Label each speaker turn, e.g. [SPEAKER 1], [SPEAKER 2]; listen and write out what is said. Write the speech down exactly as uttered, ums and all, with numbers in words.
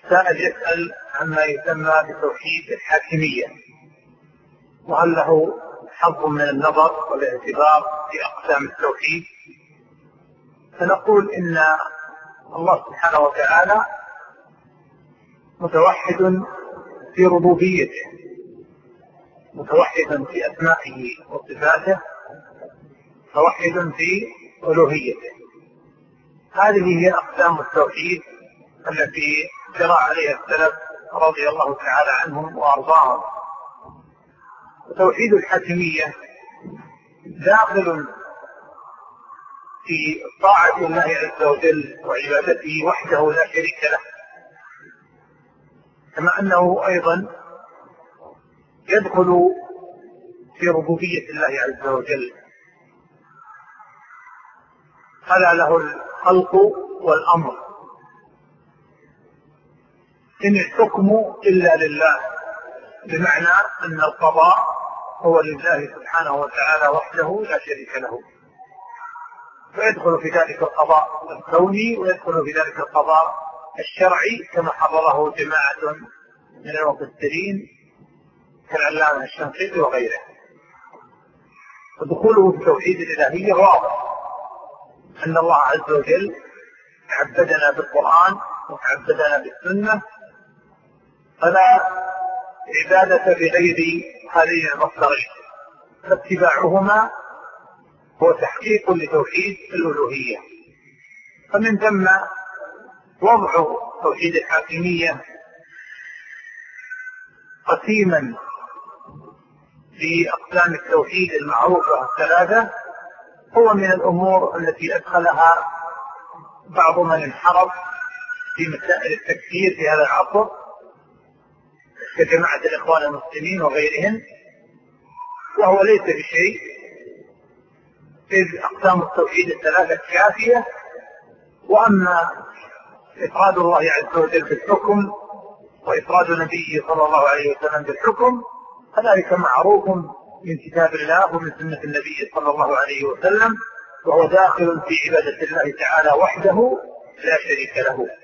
[SPEAKER 1] السائل يسأل عما يسمى بتوحيد الحاكمية، وهل له حظ من النظر والاعتبار في أقسام التوحيد؟ فنقول إن الله سبحانه وتعالى متوحد في ربوبيته، متوحد في أسمائه وصفاته، متوحد في ألوهيته. هذه هي أقسام التوحيد التي جرى عليها السلف رضي الله تعالى عنهم وأرضاهم. وتوحيد الحاكمية داخل في طاعة الله عز وجل وعبادته وحده لا شريك له، كما أنه أيضا يدخل في ربوبية الله عز وجل، فلا له الخلق والأمر، إن الحكم إلا لله، بمعنى أن القضاء هو لله سبحانه وتعالى وحده لا شريك له، ويدخل في ذلك القضاء الكوني ويدخل في ذلك القضاء الشرعي كما حرره جماعة من المفسرين كالعلامة الشنقيطي وغيره. ودخوله في توحيد الإلهية واضح، أن الله عز وجل عبدنا بالقرآن وعبدنا بالسنة، فلا عبادة بغير هذين المصدرين، فاتباعهما هو تحقيق لتوحيد الألوهية. فمن ثم وضع توحيد الحاكمية قسيما في أقسام التوحيد المعروفة الثلاثة هو من الأمور التي أدخلها بعض من انحرف في مسائل التكفير في هذا العصر كجماعة الإخوان المسلمين وغيرهم، وهو ليس بشيء، إذ أقسام التوحيد الثلاثة كافية. وأما إفراد الله عز وجل بالحكم وإفراد نبيه صلى الله عليه وسلم بالحكم فذلك معروف من كتاب الله ومن سنة النبي صلى الله عليه وسلم، وهو داخل في عبادة الله تعالى وحده لا شريك له.